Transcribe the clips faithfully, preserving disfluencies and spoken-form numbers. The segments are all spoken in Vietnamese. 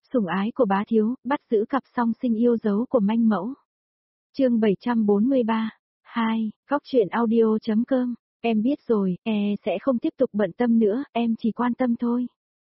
Sủng ái của bá thiếu, bắt giữ cặp song sinh yêu dấu của manh mẫu. Chương bảy trăm bốn mươi ba. hai. Góc truyện audio.com. Em biết rồi, e sẽ không tiếp tục bận tâm nữa, em chỉ quan tâm thôi.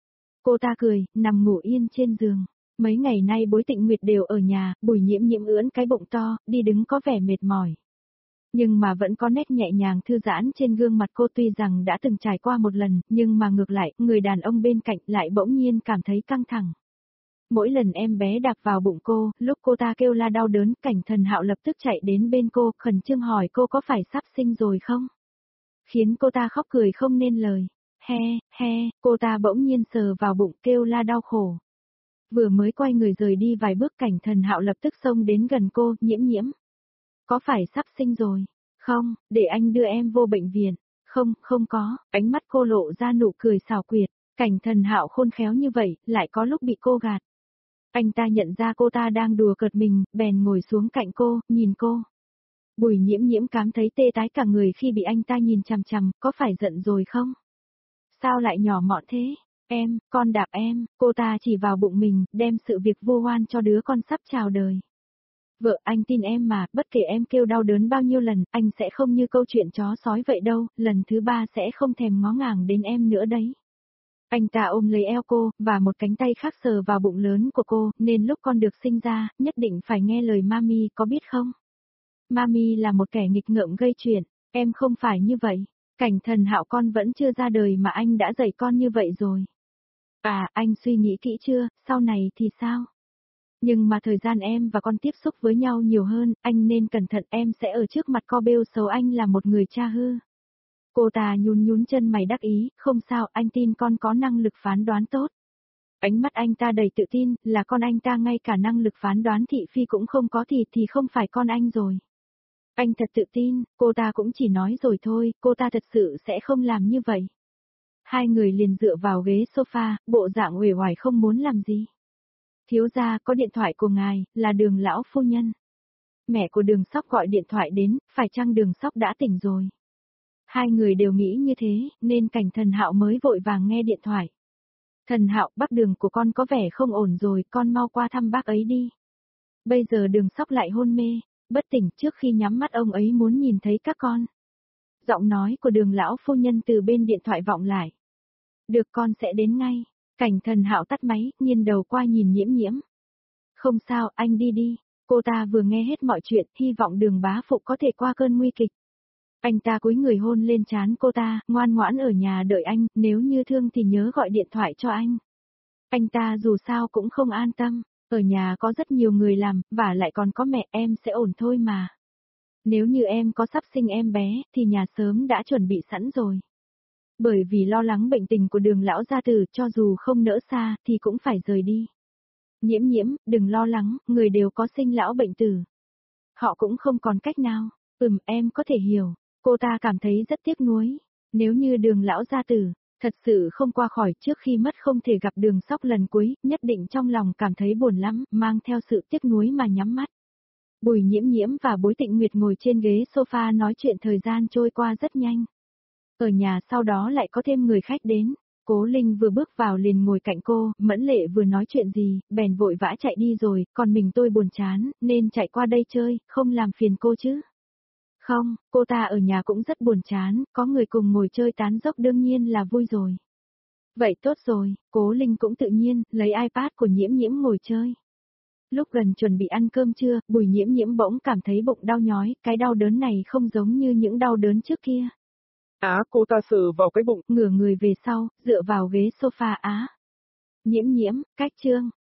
Cô ta cười, nằm ngủ yên trên giường. Mấy ngày nay Bối Tịnh Nguyệt đều ở nhà, Bùi Nhiễm Nhiễm ưỡn cái bụng to, đi đứng có vẻ mệt mỏi. Nhưng mà vẫn có nét nhẹ nhàng thư giãn trên gương mặt cô, tuy rằng đã từng trải qua một lần, nhưng mà ngược lại, người đàn ông bên cạnh lại bỗng nhiên cảm thấy căng thẳng. Mỗi lần em bé đạp vào bụng cô, lúc cô ta kêu la đau đớn, Cảnh Thần Hạo lập tức chạy đến bên cô, khẩn trương hỏi cô có phải sắp sinh rồi không? Khiến cô ta khóc cười không nên lời. He, he, cô ta bỗng nhiên sờ vào bụng kêu la đau khổ. Vừa mới quay người rời đi vài bước, Cảnh Thần Hạo lập tức xông đến gần cô, Nhiễm Nhiễm. Có phải sắp sinh rồi? Không, để anh đưa em vô bệnh viện. Không, không có, ánh mắt cô lộ ra nụ cười xảo quyệt. Cảnh Thần Hạo khôn khéo như vậy, lại có lúc bị cô gạt. Anh ta nhận ra cô ta đang đùa cợt mình, bèn ngồi xuống cạnh cô, nhìn cô. Bùi Nhiễm Nhiễm cảm thấy tê tái cả người khi bị anh ta nhìn chằm chằm, có phải giận rồi không? Sao lại nhỏ mọn thế? Em, con đạp em, cô ta chỉ vào bụng mình, đem sự việc vu oan cho đứa con sắp chào đời. Vợ, anh tin em mà, bất kể em kêu đau đớn bao nhiêu lần, anh sẽ không như câu chuyện chó sói vậy đâu, lần thứ ba sẽ không thèm ngó ngàng đến em nữa đấy. Anh ta ôm lấy eo cô, và một cánh tay khác sờ vào bụng lớn của cô, nên lúc con được sinh ra, nhất định phải nghe lời mami, có biết không? Mami là một kẻ nghịch ngợm gây chuyện, em không phải như vậy. Cảnh Thần Hạo, con vẫn chưa ra đời mà anh đã dạy con như vậy rồi. À, anh suy nghĩ kỹ chưa, sau này thì sao? Nhưng mà thời gian em và con tiếp xúc với nhau nhiều hơn, anh nên cẩn thận, em sẽ ở trước mặt co bêu xấu anh là một người cha hư. Cô ta nhún nhún chân mày đắc ý, không sao, anh tin con có năng lực phán đoán tốt. Ánh mắt anh ta đầy tự tin, là con anh ta ngay cả năng lực phán đoán thị phi cũng không có thì thì không phải con anh rồi. Anh thật tự tin, cô ta cũng chỉ nói rồi thôi, cô ta thật sự sẽ không làm như vậy. Hai người liền dựa vào ghế sofa, bộ dạng uể oải không muốn làm gì. Thiếu gia, có điện thoại của ngài, là Đường lão phu nhân. Mẹ của Đường Sóc gọi điện thoại đến, phải chăng Đường Sóc đã tỉnh rồi? Hai người đều nghĩ như thế, nên Cảnh Thần Hạo mới vội vàng nghe điện thoại. Thần Hạo, bác Đường của con có vẻ không ổn rồi, con mau qua thăm bác ấy đi. Bây giờ Đường Sóc lại hôn mê, bất tỉnh, trước khi nhắm mắt ông ấy muốn nhìn thấy các con. Giọng nói của Đường lão phu nhân từ bên điện thoại vọng lại. Được, con sẽ đến ngay. Cảnh Thần Hạo tắt máy, nghiêng đầu qua nhìn Nhiễm Nhiễm. Không sao, anh đi đi. Cô ta vừa nghe hết mọi chuyện, hy vọng Đường bá phụ có thể qua cơn nguy kịch. Anh ta cúi người hôn lên trán cô ta, ngoan ngoãn ở nhà đợi anh, nếu như thương thì nhớ gọi điện thoại cho anh. Anh ta dù sao cũng không an tâm, ở nhà có rất nhiều người làm, và lại còn có mẹ, em sẽ ổn thôi mà. Nếu như em có sắp sinh em bé, thì nhà sớm đã chuẩn bị sẵn rồi. Bởi vì lo lắng bệnh tình của Đường lão gia tử, cho dù không nỡ xa, thì cũng phải rời đi. Nhiễm Nhiễm, đừng lo lắng, người đều có sinh lão bệnh tử. Họ cũng không còn cách nào. Ừm, em có thể hiểu. Cô ta cảm thấy rất tiếc nuối. Nếu như Đường lão gia tử, thật sự không qua khỏi trước khi mất không thể gặp Đường Sóc lần cuối, nhất định trong lòng cảm thấy buồn lắm, mang theo sự tiếc nuối mà nhắm mắt. Bùi Nhiễm Nhiễm và Bối Tịnh Nguyệt ngồi trên ghế sofa nói chuyện, thời gian trôi qua rất nhanh. Ở nhà sau đó lại có thêm người khách đến. Cố Linh vừa bước vào liền ngồi cạnh cô, Mẫn Lệ vừa nói chuyện gì, bèn vội vã chạy đi rồi, còn mình tôi buồn chán, nên chạy qua đây chơi, không làm phiền cô chứ. Không, cô ta ở nhà cũng rất buồn chán, có người cùng ngồi chơi tán dốc đương nhiên là vui rồi. Vậy tốt rồi, Cố Linh cũng tự nhiên, lấy iPad của Nhiễm Nhiễm ngồi chơi. Lúc gần chuẩn bị ăn cơm trưa, Bùi Nhiễm Nhiễm bỗng cảm thấy bụng đau nhói, cái đau đớn này không giống như những đau đớn trước kia. Á, cô ta sờ vào cái bụng, ngửa người về sau, dựa vào ghế sofa. Á. Nhiễm Nhiễm, cách chương,